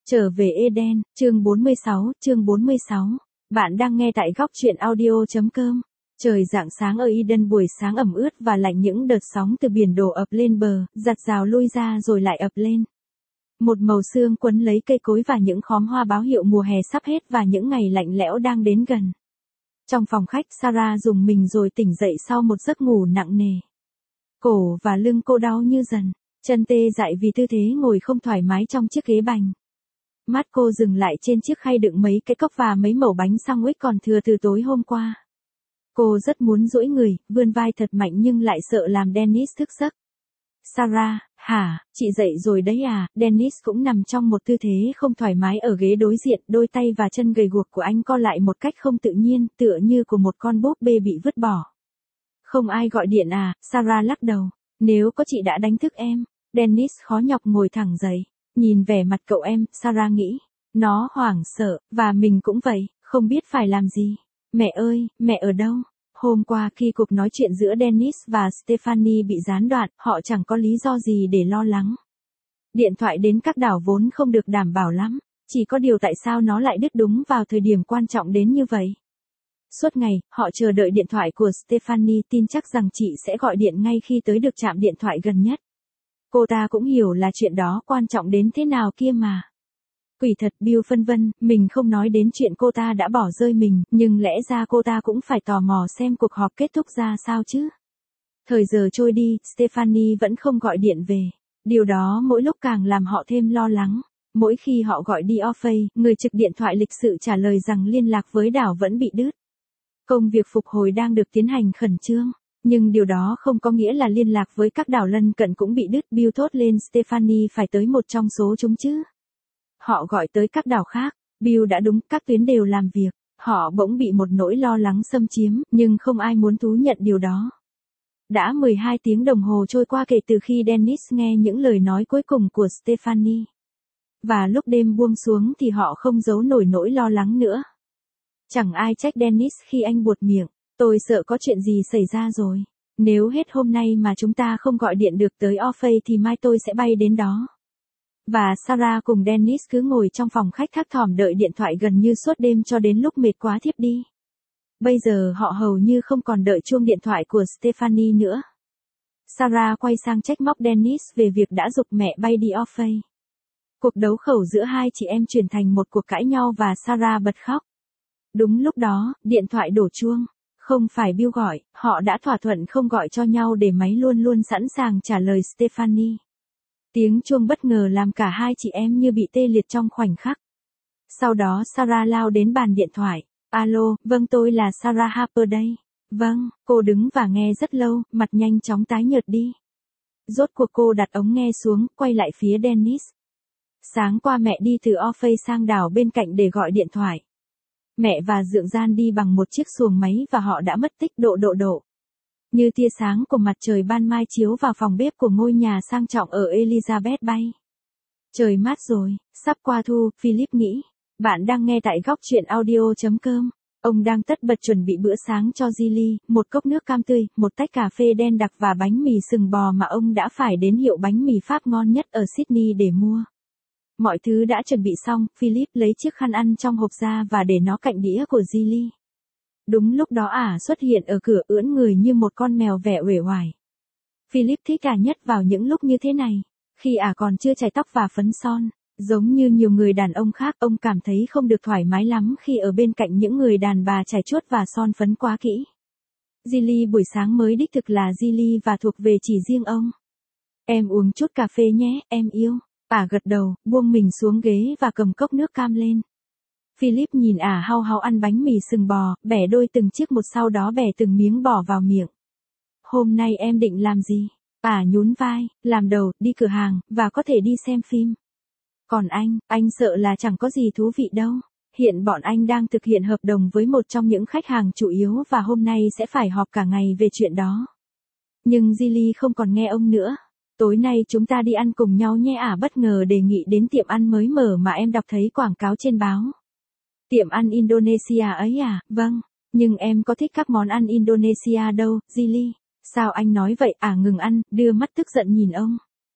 Trở về Eden, chương 46. Bạn đang nghe tại góc truyện audio.com. Trời rạng sáng ở Eden buổi sáng ẩm ướt và lạnh, những đợt sóng từ biển đổ ập lên bờ, giặt rào lui ra rồi lại ập lên. Một màu sương quấn lấy cây cối và những khóm hoa báo hiệu mùa hè sắp hết và những ngày lạnh lẽo đang đến gần. Trong phòng khách, Sarah rùng mình rồi tỉnh dậy sau một giấc ngủ nặng nề. Cổ và lưng cô đau như dần, chân tê dại vì tư thế ngồi không thoải mái trong chiếc ghế bành. Mắt cô dừng lại trên chiếc khay đựng mấy cái cốc và mấy mẩu bánh sandwich còn thừa từ tối hôm qua. Cô rất muốn duỗi người, vươn vai thật mạnh nhưng lại sợ làm Dennis thức giấc. Sarah, hả, chị dậy rồi đấy à? Dennis cũng nằm trong một tư thế không thoải mái ở ghế đối diện, đôi tay và chân gầy guộc của anh co lại một cách không tự nhiên, tựa như của một con búp bê bị vứt bỏ. Không ai gọi điện à? Sarah lắc đầu. Nếu có chị đã đánh thức em. Dennis khó nhọc ngồi thẳng dậy. Nhìn vẻ mặt cậu em, Sarah nghĩ. Nó hoảng sợ, và mình cũng vậy, không biết phải làm gì. Mẹ ơi, mẹ ở đâu? Hôm qua khi cuộc nói chuyện giữa Dennis và Stephanie bị gián đoạn, họ chẳng có lý do gì để lo lắng. Điện thoại đến các đảo vốn không được đảm bảo lắm, chỉ có điều tại sao nó lại đứt đúng vào thời điểm quan trọng đến như vậy. Suốt ngày, họ chờ đợi điện thoại của Stephanie, tin chắc rằng chị sẽ gọi điện ngay khi tới được trạm điện thoại gần nhất. Cô ta cũng hiểu là chuyện đó quan trọng đến thế nào kia mà. Quỷ thật, Bill phân vân, mình không nói đến chuyện cô ta đã bỏ rơi mình, nhưng lẽ ra cô ta cũng phải tò mò xem cuộc họp kết thúc ra sao chứ. Thời giờ trôi đi, Stephanie vẫn không gọi điện về. Điều đó mỗi lúc càng làm họ thêm lo lắng. Mỗi khi họ gọi đi office, người trực điện thoại lịch sự trả lời rằng liên lạc với đảo vẫn bị đứt. Công việc phục hồi đang được tiến hành khẩn trương. Nhưng điều đó không có nghĩa là liên lạc với các đảo lân cận cũng bị đứt. Bill thốt lên, Stephanie phải tới một trong số chúng chứ. Họ gọi tới các đảo khác. Bill đã đúng, các tuyến đều làm việc. Họ bỗng bị một nỗi lo lắng xâm chiếm, nhưng không ai muốn thú nhận điều đó. Đã 12 tiếng đồng hồ trôi qua kể từ khi Dennis nghe những lời nói cuối cùng của Stephanie. Và lúc đêm buông xuống thì họ không giấu nổi nỗi lo lắng nữa. Chẳng ai trách Dennis khi anh buột miệng. Tôi sợ có chuyện gì xảy ra rồi. Nếu hết hôm nay mà chúng ta không gọi điện được tới office thì mai tôi sẽ bay đến đó. Và Sarah cùng Dennis cứ ngồi trong phòng khách thắc thỏm đợi điện thoại gần như suốt đêm cho đến lúc mệt quá thiếp đi. Bây giờ họ hầu như không còn đợi chuông điện thoại của Stephanie nữa. Sarah quay sang trách móc Dennis về việc đã giục mẹ bay đi office. Cuộc đấu khẩu giữa hai chị em chuyển thành một cuộc cãi nhau và Sarah bật khóc. Đúng lúc đó, điện thoại đổ chuông. Không phải Bill gọi, họ đã thỏa thuận không gọi cho nhau để máy luôn luôn sẵn sàng trả lời Stephanie. Tiếng chuông bất ngờ làm cả hai chị em như bị tê liệt trong khoảnh khắc. Sau đó Sarah lao đến bàn điện thoại. Alo, vâng, tôi là Sarah Harper đây. Vâng, cô đứng và nghe rất lâu, mặt nhanh chóng tái nhợt đi. Rốt cuộc cô đặt ống nghe xuống, quay lại phía Dennis. Sáng qua mẹ đi từ office sang đảo bên cạnh để gọi điện thoại. Mẹ và Dượng Gian đi bằng một chiếc xuồng máy và họ đã mất tích độ. Như tia sáng của mặt trời ban mai chiếu vào phòng bếp của ngôi nhà sang trọng ở Elizabeth Bay. Trời mát rồi, sắp qua thu, Philip nghĩ. Bạn đang nghe tại góc truyện audio.com. Ông đang tất bật chuẩn bị bữa sáng cho Gilly, một cốc nước cam tươi, một tách cà phê đen đặc và bánh mì sừng bò mà ông đã phải đến hiệu bánh mì Pháp ngon nhất ở Sydney để mua. Mọi thứ đã chuẩn bị xong, Philip lấy chiếc khăn ăn trong hộp ra và để nó cạnh đĩa của Gilly. Đúng lúc đó xuất hiện ở cửa ưỡn người như một con mèo vẻ uể oải. Philip thích nhất vào những lúc như thế này, khi còn chưa chải tóc và phấn son. Giống như nhiều người đàn ông khác, ông cảm thấy không được thoải mái lắm khi ở bên cạnh những người đàn bà chải chuốt và son phấn quá kỹ. Gilly buổi sáng mới đích thực là Gilly và thuộc về chỉ riêng ông. Em uống chút cà phê nhé, em yêu. Gật đầu, buông mình xuống ghế và cầm cốc nước cam lên. Philip nhìn hao hao ăn bánh mì sừng bò, bẻ đôi từng chiếc một sau đó bẻ từng miếng bỏ vào miệng. Hôm nay em định làm gì? Nhún vai, làm đầu, đi cửa hàng, và có thể đi xem phim. Còn anh sợ là chẳng có gì thú vị đâu. Hiện bọn anh đang thực hiện hợp đồng với một trong những khách hàng chủ yếu và hôm nay sẽ phải họp cả ngày về chuyện đó. Nhưng Gilly không còn nghe ông nữa. Tối nay chúng ta đi ăn cùng nhau nhé. Bất ngờ đề nghị đến tiệm ăn mới mở mà em đọc thấy quảng cáo trên báo. Tiệm ăn Indonesia ấy Vâng, nhưng em có thích các món ăn Indonesia đâu, Gilly. Sao anh nói vậy? Ngừng ăn, đưa mắt tức giận nhìn ông.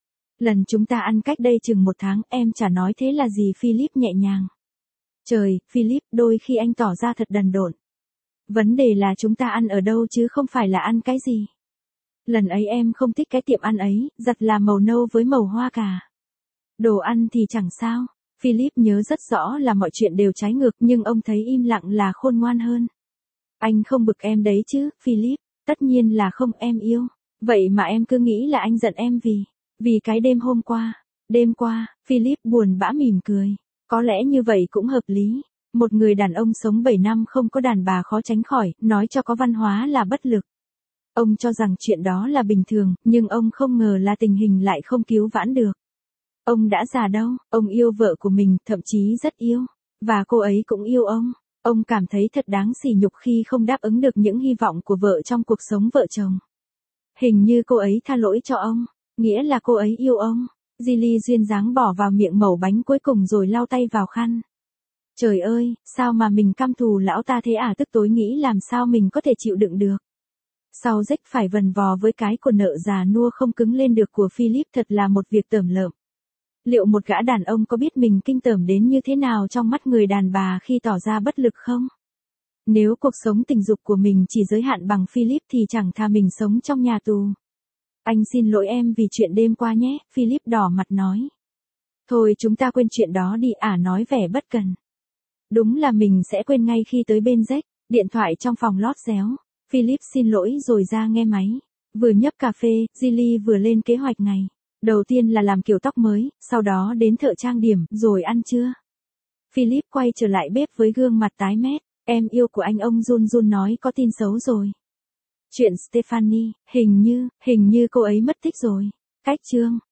Lần chúng ta ăn cách đây chừng 1 tháng, em chả nói thế là gì, Philip nhẹ nhàng. Trời, Philip, đôi khi anh tỏ ra thật đần độn. Vấn đề là chúng ta ăn ở đâu chứ không phải là ăn cái gì. Lần ấy em không thích cái tiệm ăn ấy, giặt là màu nâu với màu hoa cà. Đồ ăn thì chẳng sao. Philip nhớ rất rõ là mọi chuyện đều trái ngược, nhưng ông thấy im lặng là khôn ngoan hơn. Anh không bực em đấy chứ, Philip. Tất nhiên là không, em yêu. Vậy mà em cứ nghĩ là anh giận em vì cái đêm hôm qua. Đêm qua, Philip buồn bã mỉm cười. Có lẽ như vậy cũng hợp lý. Một người đàn ông sống 7 năm không có đàn bà khó tránh khỏi, nói cho có văn hóa là bất lực. Ông cho rằng chuyện đó là bình thường, nhưng ông không ngờ là tình hình lại không cứu vãn được. Ông đã già đâu, ông yêu vợ của mình, thậm chí rất yêu. Và cô ấy cũng yêu ông. Ông cảm thấy thật đáng sỉ nhục khi không đáp ứng được những hy vọng của vợ trong cuộc sống vợ chồng. Hình như cô ấy tha lỗi cho ông, nghĩa là cô ấy yêu ông. Gilly duyên dáng bỏ vào miệng mẩu bánh cuối cùng rồi lau tay vào khăn. Trời ơi, sao mà mình căm thù lão ta thế à, tức tối nghĩ làm sao mình có thể chịu đựng được. Sau Jack phải vần vò với cái của nợ già nua không cứng lên được của Philip thật là một việc tởm lợm. Liệu một gã đàn ông có biết mình kinh tởm đến như thế nào trong mắt người đàn bà khi tỏ ra bất lực không? Nếu cuộc sống tình dục của mình chỉ giới hạn bằng Philip thì chẳng thà mình sống trong nhà tù. Anh xin lỗi em vì chuyện đêm qua nhé, Philip đỏ mặt nói. Thôi chúng ta quên chuyện đó đi, nói vẻ bất cần. Đúng là mình sẽ quên ngay khi tới bên Jack, điện thoại trong phòng lót réo. Philip xin lỗi rồi ra nghe máy. Vừa nhấp cà phê, Gilly vừa lên kế hoạch ngày. Đầu tiên là làm kiểu tóc mới, sau đó đến thợ trang điểm, rồi ăn trưa. Philip quay trở lại bếp với gương mặt tái mét. Em yêu của anh, ông run run nói, có tin xấu rồi. Chuyện Stephanie, hình như cô ấy mất tích rồi. Cách chương.